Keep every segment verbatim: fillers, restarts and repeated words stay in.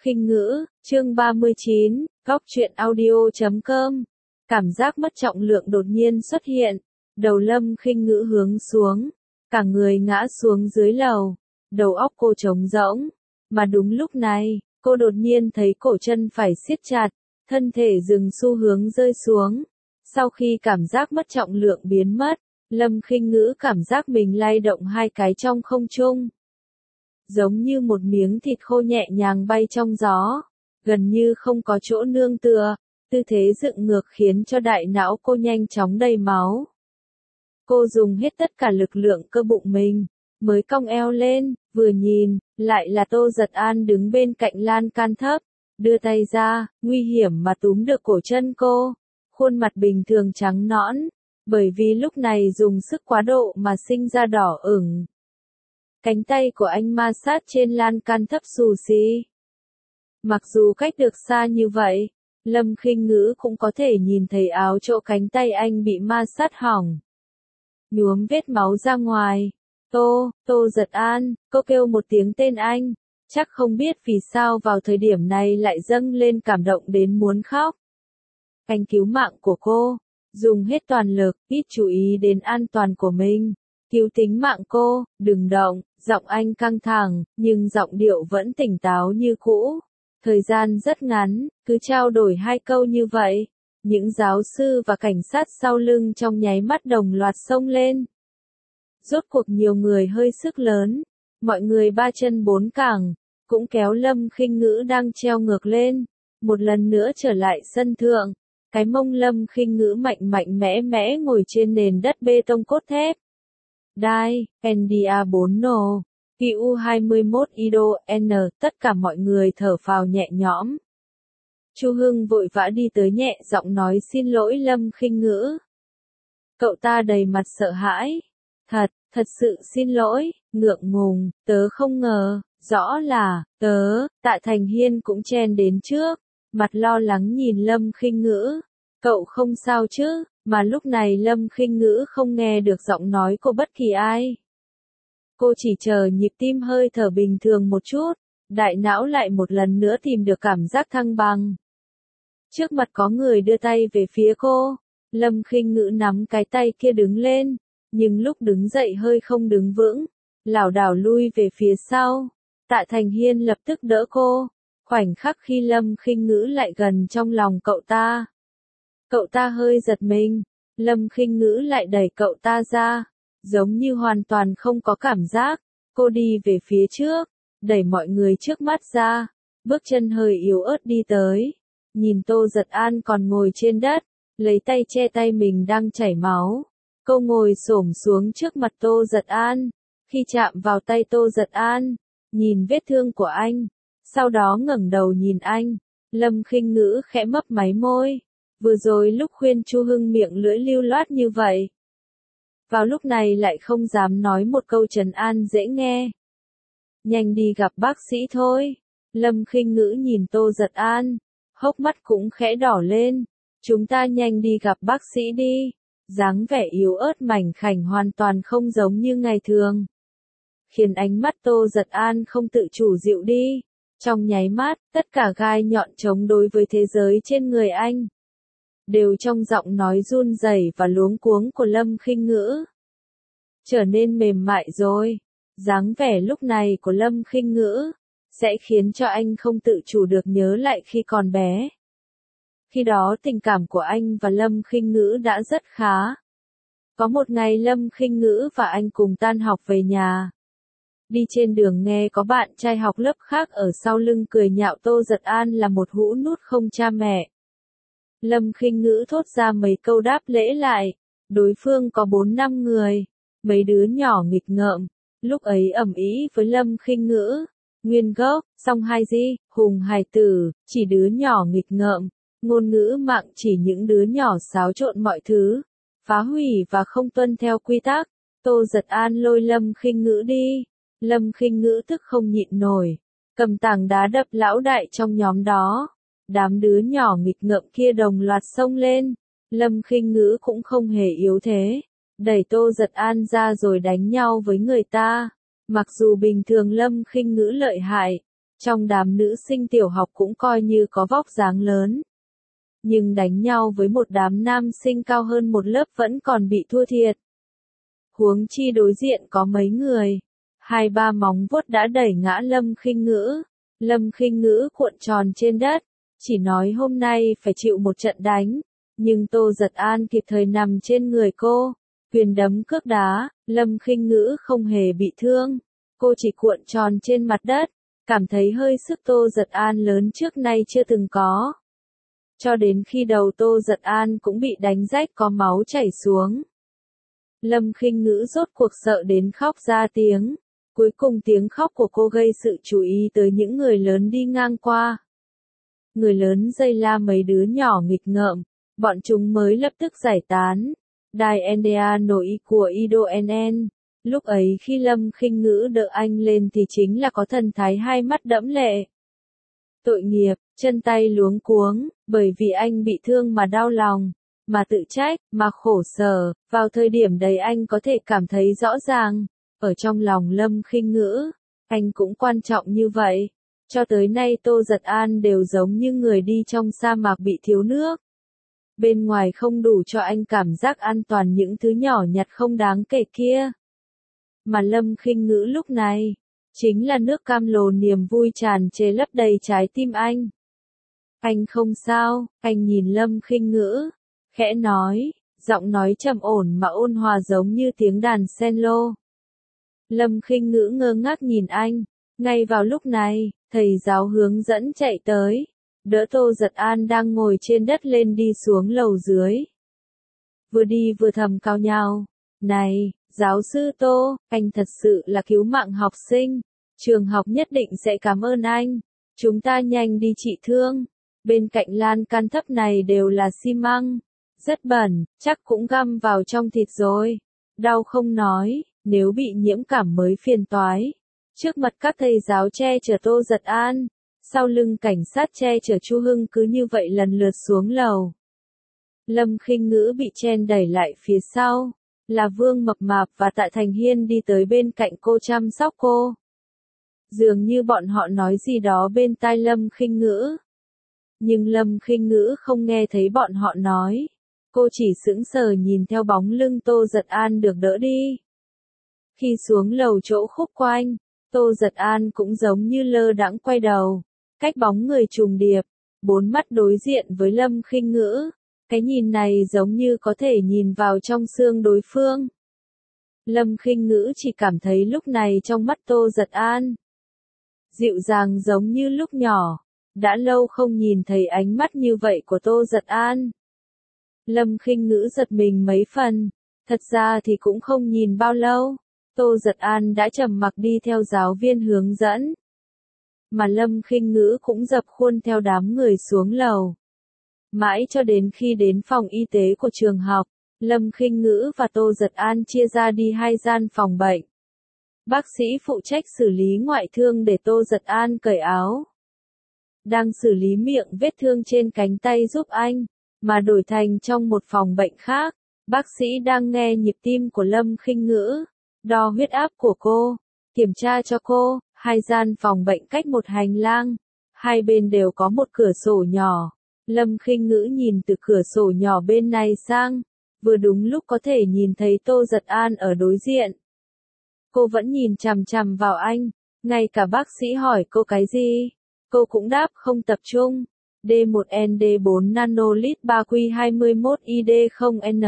Khinh Ngữ, chương ba mươi chín, góc truyện audio chấm com. Cảm giác mất trọng lượng đột nhiên xuất hiện, đầu Lâm Khinh Ngữ hướng xuống, cả người ngã xuống dưới lầu, đầu óc cô trống rỗng, mà đúng lúc này, cô đột nhiên thấy cổ chân phải siết chặt, thân thể dừng xu hướng rơi xuống. Sau khi cảm giác mất trọng lượng biến mất, Lâm Khinh Ngữ cảm giác mình lay động hai cái trong không trung. Giống như một miếng thịt khô nhẹ nhàng bay trong gió, gần như không có chỗ nương tựa, tư thế dựng ngược khiến cho đại não cô nhanh chóng đầy máu. Cô dùng hết tất cả lực lượng cơ bụng mình, mới cong eo lên, vừa nhìn, lại là Tô Giật An đứng bên cạnh lan can thấp, đưa tay ra, nguy hiểm mà túm được cổ chân cô, khuôn mặt bình thường trắng nõn, bởi vì lúc này dùng sức quá độ mà sinh ra đỏ ửng. Cánh tay của anh ma sát trên lan can thấp xù xì. Mặc dù cách được xa như vậy, Lâm Khinh Ngữ cũng có thể nhìn thấy áo chỗ cánh tay anh bị ma sát hỏng. Nhuốm vết máu ra ngoài. Tô, Tô Giật An, cô kêu một tiếng tên anh, chắc không biết vì sao vào thời điểm này lại dâng lên cảm động đến muốn khóc. Anh cứu mạng của cô, dùng hết toàn lực, ít chú ý đến an toàn của mình. Cứu tính mạng cô, đừng động, giọng anh căng thẳng, nhưng giọng điệu vẫn tỉnh táo như cũ. Thời gian rất ngắn, cứ trao đổi hai câu như vậy, những giáo sư và cảnh sát sau lưng trong nháy mắt đồng loạt xông lên. Rốt cuộc nhiều người hơi sức lớn, mọi người ba chân bốn cẳng, cũng kéo Lâm Khinh Ngữ đang treo ngược lên, một lần nữa trở lại sân thượng. Cái mông Lâm Khinh Ngữ mạnh mạnh mẽ mẽ ngồi trên nền đất bê tông cốt thép. Đai, en đê a bốn nổ, pê u hai mươi mốt Ido, N, tất cả mọi người thở phào nhẹ nhõm. Chu Hưng vội vã đi tới nhẹ giọng nói xin lỗi Lâm Khinh Ngữ. Cậu ta đầy mặt sợ hãi. Thật, thật sự xin lỗi, ngượng ngùng, tớ không ngờ, rõ là, tớ, Tạ Thành Hiên cũng chen đến trước, mặt lo lắng nhìn Lâm Khinh Ngữ. Cậu không sao chứ? Mà lúc này Lâm Khinh Ngữ không nghe được giọng nói của bất kỳ ai. Cô chỉ chờ nhịp tim hơi thở bình thường một chút, đại não lại một lần nữa tìm được cảm giác thăng bằng. Trước mặt có người đưa tay về phía cô, Lâm Khinh Ngữ nắm cái tay kia đứng lên, nhưng lúc đứng dậy hơi không đứng vững, lảo đảo lui về phía sau. Tạ Thành Hiên lập tức đỡ cô, khoảnh khắc khi Lâm Khinh Ngữ lại gần trong lòng cậu ta. Cậu ta hơi giật mình, Lâm Khinh Ngữ lại đẩy cậu ta ra, giống như hoàn toàn không có cảm giác. Cô đi về phía trước, đẩy mọi người trước mắt ra, bước chân hơi yếu ớt đi tới, nhìn Tô Giật An còn ngồi trên đất, lấy tay che tay mình đang chảy máu. Cô ngồi xổm xuống trước mặt Tô Giật An, khi chạm vào tay Tô Giật An, nhìn vết thương của anh, sau đó ngẩng đầu nhìn anh, Lâm Khinh Ngữ khẽ mấp máy môi. Vừa rồi lúc khuyên Chu Hưng miệng lưỡi lưu loát như vậy, vào lúc này lại không dám nói một câu trấn an dễ nghe. Nhanh đi gặp bác sĩ thôi. Lâm Khinh Ngữ nhìn Tô Giật An, hốc mắt cũng khẽ đỏ lên. Chúng ta nhanh đi gặp bác sĩ đi. Dáng vẻ yếu ớt mảnh khảnh hoàn toàn không giống như ngày thường, khiến ánh mắt Tô Giật An không tự chủ dịu đi. Trong nháy mắt, tất cả gai nhọn chống đối với thế giới trên người anh đều trong giọng nói run rẩy và luống cuống của Lâm Khinh Ngữ trở nên mềm mại rồi. Dáng vẻ lúc này của Lâm Khinh Ngữ sẽ khiến cho anh không tự chủ được nhớ lại khi còn bé. Khi đó tình cảm của anh và Lâm Khinh Ngữ đã rất khá. Có một ngày Lâm Khinh Ngữ và anh cùng tan học về nhà. Đi trên đường nghe có bạn trai học lớp khác ở sau lưng cười nhạo Tô Giật An là một hũ nút không cha mẹ. Lâm Khinh Ngữ thốt ra mấy câu đáp lễ lại, đối phương có bốn năm người, mấy đứa nhỏ nghịch ngợm, lúc ấy ầm ĩ với Lâm Khinh Ngữ, nguyên gốc, song hai di, hùng hài tử, chỉ đứa nhỏ nghịch ngợm, ngôn ngữ mạng chỉ những đứa nhỏ xáo trộn mọi thứ, phá hủy và không tuân theo quy tắc. Tô Giật An lôi Lâm Khinh Ngữ đi, Lâm Khinh Ngữ tức không nhịn nổi, cầm tảng đá đập lão đại trong nhóm đó. Đám đứa nhỏ nghịch ngợm kia đồng loạt xông lên, Lâm Khinh Ngữ cũng không hề yếu thế, đẩy Tô Giật An ra rồi đánh nhau với người ta. Mặc dù bình thường Lâm Khinh Ngữ lợi hại, Trong đám nữ sinh tiểu học cũng coi như có vóc dáng lớn. Nhưng đánh nhau với một đám nam sinh cao hơn một lớp vẫn còn bị thua thiệt. Huống chi đối diện có mấy người. Hai ba móng vuốt đã đẩy ngã Lâm Khinh Ngữ. Lâm Khinh Ngữ cuộn tròn trên đất. Chỉ nói hôm nay phải chịu một trận đánh. Nhưng Tô Giật An kịp thời nằm trên người cô. Quyền đấm cước đá. Lâm Khinh Ngữ không hề bị thương. Cô chỉ cuộn tròn trên mặt đất. Cảm thấy hơi sức Tô Giật An lớn trước nay chưa từng có. Cho đến khi đầu Tô Giật An cũng bị đánh rách có máu chảy xuống. Lâm Khinh Ngữ rốt cuộc sợ đến khóc ra tiếng. Cuối cùng tiếng khóc của cô gây sự chú ý tới những người lớn đi ngang qua. Người lớn dây la mấy đứa nhỏ nghịch ngợm, bọn chúng mới lập tức giải tán. Đài en đê a nổi của Ido en en. Lúc ấy khi Lâm Khinh Ngữ đỡ anh lên thì chính là có thần thái hai mắt đẫm lệ. Tội nghiệp, chân tay luống cuống, bởi vì anh bị thương mà đau lòng, mà tự trách, mà khổ sở. Vào thời điểm đấy anh có thể cảm thấy rõ ràng, ở trong lòng Lâm Khinh Ngữ, anh cũng quan trọng như vậy. Cho tới nay Tô Giật An đều giống như người đi trong sa mạc bị thiếu nước. Bên ngoài không đủ cho anh cảm giác an toàn những thứ nhỏ nhặt không đáng kể kia. Mà Lâm Khinh Ngữ lúc này, chính là nước cam lồ niềm vui tràn trề lấp đầy trái tim anh. Anh không sao, anh nhìn Lâm Khinh Ngữ, khẽ nói, giọng nói trầm ổn mà ôn hòa giống như tiếng đàn cello. Lâm Khinh Ngữ ngơ ngác nhìn anh, ngay vào lúc này, thầy giáo hướng dẫn chạy tới, đỡ Tô Giật An đang ngồi trên đất lên đi xuống lầu dưới. Vừa đi vừa thầm cao nhao, này, giáo sư Tô, anh thật sự là cứu mạng học sinh, trường học nhất định sẽ cảm ơn anh, chúng ta nhanh đi trị thương, bên cạnh lan can thấp này đều là xi măng, rất bẩn, chắc cũng găm vào trong thịt rồi, đau không nói, nếu bị nhiễm cảm mới phiền toái. Trước mặt các thầy giáo che chở Tô Giật An, sau lưng cảnh sát che chở Chu Hưng cứ như vậy lần lượt xuống lầu. Lâm Khinh Ngữ bị chen đẩy lại phía sau, là Vương Mập Mạp và Tạ Thành Hiên đi tới bên cạnh cô chăm sóc cô. Dường như bọn họ nói gì đó bên tai Lâm Khinh Ngữ. Nhưng Lâm Khinh Ngữ không nghe thấy bọn họ nói. Cô chỉ sững sờ nhìn theo bóng lưng Tô Giật An được đỡ đi. Khi xuống lầu chỗ khúc quanh, Tô Giật An cũng giống như lơ đãng quay đầu, cách bóng người trùng điệp, bốn mắt đối diện với Lâm Khinh Ngữ. Cái nhìn này giống như có thể nhìn vào trong xương đối phương. Lâm Khinh Ngữ chỉ cảm thấy lúc này trong mắt Tô Giật An dịu dàng giống như lúc nhỏ, đã lâu không nhìn thấy ánh mắt như vậy của Tô Giật An. Lâm Khinh Ngữ giật mình mấy phần, thật ra thì cũng không nhìn bao lâu, Tô Giật An đã trầm mặc đi theo giáo viên hướng dẫn. Mà Lâm Khinh Ngữ cũng dập khuôn theo đám người xuống lầu. Mãi cho đến khi đến phòng y tế của trường học, Lâm Khinh Ngữ và Tô Giật An chia ra đi hai gian phòng bệnh. Bác sĩ phụ trách xử lý ngoại thương để Tô Giật An cởi áo. Đang xử lý miệng vết thương trên cánh tay giúp anh, mà đổi thành trong một phòng bệnh khác, bác sĩ đang nghe nhịp tim của Lâm Khinh Ngữ, đo huyết áp của cô, kiểm tra cho cô. Hai gian phòng bệnh cách một hành lang, hai bên đều có một cửa sổ nhỏ. Lâm Khinh Ngữ nhìn từ cửa sổ nhỏ bên này sang, vừa đúng lúc có thể nhìn thấy Tô Giật An ở đối diện. Cô vẫn nhìn chằm chằm vào anh, ngay cả bác sĩ hỏi cô cái gì, cô cũng đáp không tập trung. D một N D bốn nanolit ba Q hai mốt I D không N.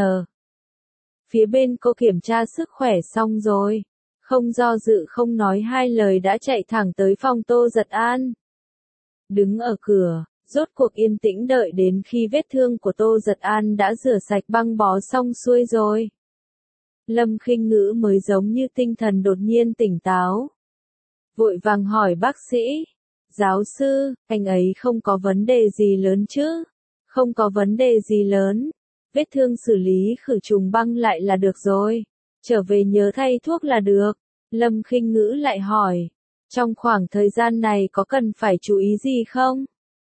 Phía bên cô kiểm tra sức khỏe xong rồi, không do dự không nói hai lời đã chạy thẳng tới phòng Tô Giật An. Đứng ở cửa, rốt cuộc yên tĩnh đợi đến khi vết thương của Tô Giật An đã rửa sạch băng bó xong xuôi rồi. Lâm Khinh Ngữ mới giống như tinh thần đột nhiên tỉnh táo. Vội vàng hỏi bác sĩ, giáo sư, anh ấy không có vấn đề gì lớn chứ? Không có vấn đề gì lớn, vết thương xử lý khử trùng băng lại là được rồi. Trở về nhớ thay thuốc là được. Lâm Khinh Ngữ lại hỏi, trong khoảng thời gian này có cần phải chú ý gì không?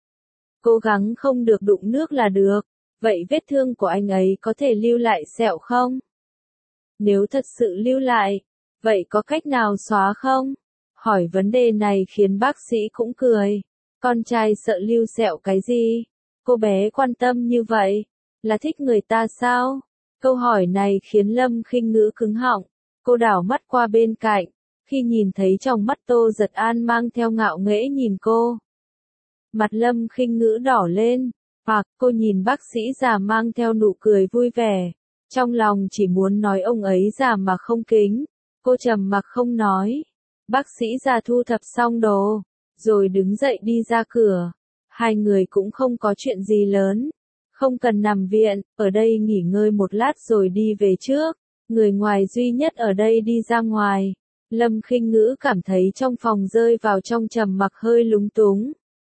Cố gắng không được đụng nước là được. Vậy vết thương của anh ấy có thể lưu lại sẹo không? Nếu thật sự lưu lại, vậy có cách nào xóa không? Hỏi vấn đề này khiến bác sĩ cũng cười. Con trai sợ lưu sẹo cái gì? Cô bé quan tâm như vậy, là thích người ta sao? Câu hỏi này khiến Lâm Khinh Ngữ cứng họng. Cô đảo mắt qua bên cạnh, khi nhìn thấy trong mắt Tô Giật An mang theo ngạo nghễ nhìn cô. Mặt Lâm Khinh Ngữ đỏ lên, hoặc cô nhìn bác sĩ già mang theo nụ cười vui vẻ. Trong lòng chỉ muốn nói ông ấy già mà không kính. Cô trầm mặc không nói. Bác sĩ già thu thập xong đồ, rồi đứng dậy đi ra cửa. Hai người cũng không có chuyện gì lớn. Không cần nằm viện, ở đây nghỉ ngơi một lát rồi đi về trước. Người ngoài duy nhất ở đây đi ra ngoài. Lâm Khinh Ngữ cảm thấy trong phòng rơi vào trong trầm mặc hơi lúng túng.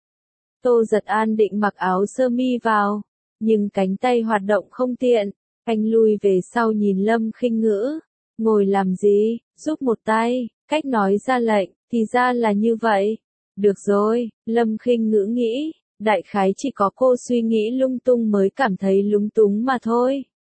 Tô Giật An định mặc áo sơ mi vào, nhưng cánh tay hoạt động không tiện. Anh lùi về sau nhìn Lâm Khinh Ngữ. Ngồi làm gì, giúp một tay, cách nói ra lệnh, thì ra là như vậy. Được rồi, Lâm Khinh Ngữ nghĩ, đại khái chỉ có cô suy nghĩ lung tung mới cảm thấy lúng túng mà thôi.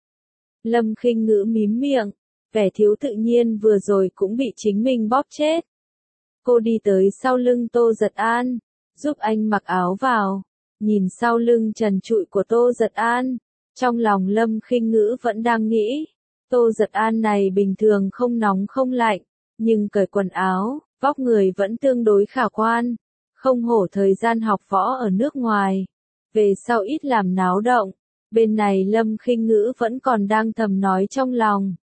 Lâm Khinh Ngữ mím miệng, vẻ thiếu tự nhiên vừa rồi cũng bị chính mình bóp chết. Cô đi tới sau lưng Tô Giật An, giúp anh mặc áo vào, nhìn sau lưng trần trụi của Tô Giật An. Trong lòng Lâm Khinh Ngữ vẫn đang nghĩ, Tô Giật An này bình thường không nóng không lạnh, nhưng cởi quần áo, vóc người vẫn tương đối khả quan, không hổ thời gian học võ ở nước ngoài. Về sau ít làm náo động, bên này Lâm Khinh Ngữ vẫn còn đang thầm nói trong lòng.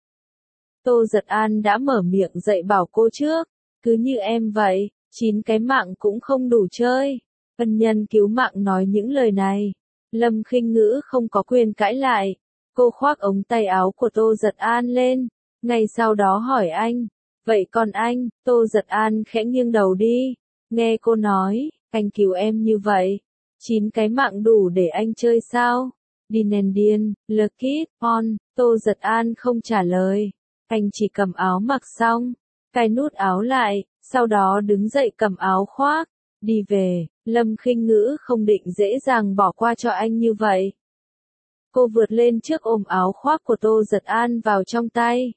Tô Giật An đã mở miệng dạy bảo cô trước, cứ như em vậy, chín cái mạng cũng không đủ chơi. Ân nhân cứu mạng nói những lời này. Lâm Khinh Ngữ không có quyền cãi lại. Cô khoác ống tay áo của Tô Giật An lên, ngay sau đó hỏi anh, vậy còn anh? Tô Giật An khẽ nghiêng đầu đi, nghe cô nói, anh cứu em như vậy, chín cái mạng đủ để anh chơi sao? Điên and điên, Lucky, on, Tô Giật An không trả lời, anh chỉ cầm áo mặc xong, cài nút áo lại, sau đó đứng dậy cầm áo khoác, đi về. Lâm Khinh Ngữ không định dễ dàng bỏ qua cho anh như vậy. Cô vượt lên trước ôm áo khoác của Tô Giật An vào trong tay.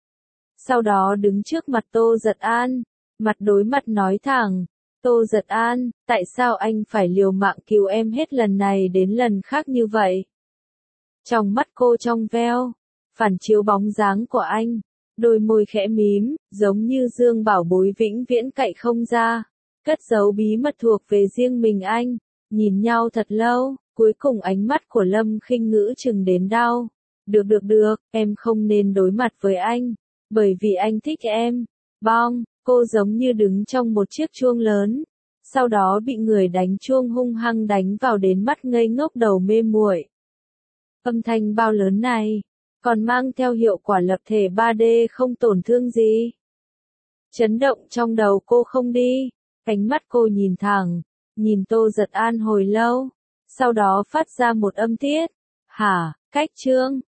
Sau đó đứng trước mặt Tô Giật An, mặt đối mặt nói thẳng, Tô Giật An, tại sao anh phải liều mạng cứu em hết lần này đến lần khác như vậy? Trong mắt cô trong veo, phản chiếu bóng dáng của anh, đôi môi khẽ mím, giống như dương bảo bối vĩnh viễn cậy không ra, cất giấu bí mật thuộc về riêng mình anh. Nhìn nhau thật lâu, cuối cùng ánh mắt của Lâm Khinh Ngữ chừng đến đau. Được được được, em không nên đối mặt với anh, bởi vì anh thích em. Bong, cô giống như đứng trong một chiếc chuông lớn, sau đó bị người đánh chuông hung hăng đánh vào đến mắt ngây ngốc đầu mê muội. Âm thanh bao lớn này, còn mang theo hiệu quả lập thể ba D không tổn thương gì. Chấn động trong đầu cô không đi, ánh mắt cô nhìn thẳng, nhìn Tô Giật An hồi lâu, sau đó phát ra một âm tiết. Hả, cách chương.